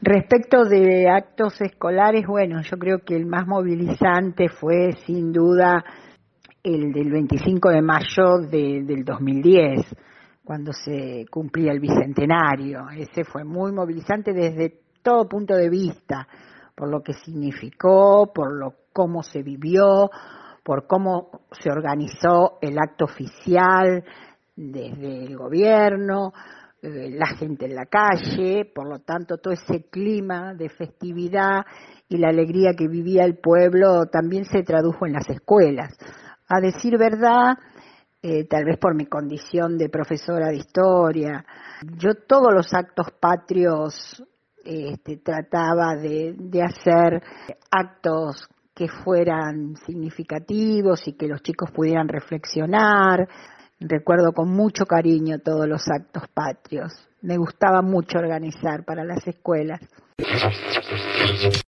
Respecto de actos escolares, bueno, yo creo que el más movilizante fue sin duda el del 25 de mayo del 2010, cuando se cumplía el bicentenario. Ese fue muy movilizante desde todo punto de vista, por lo que significó, cómo se vivió, por cómo se organizó el acto oficial desde el gobierno, la gente en la calle, por lo tanto todo ese clima de festividad y la alegría que vivía el pueblo también se tradujo en las escuelas. A decir verdad, tal vez por mi condición de profesora de historia, yo todos los actos patrios trataba de hacer actos que fueran significativos y que los chicos pudieran reflexionar. Recuerdo con mucho cariño todos los actos patrios. Me gustaba mucho organizar para las escuelas.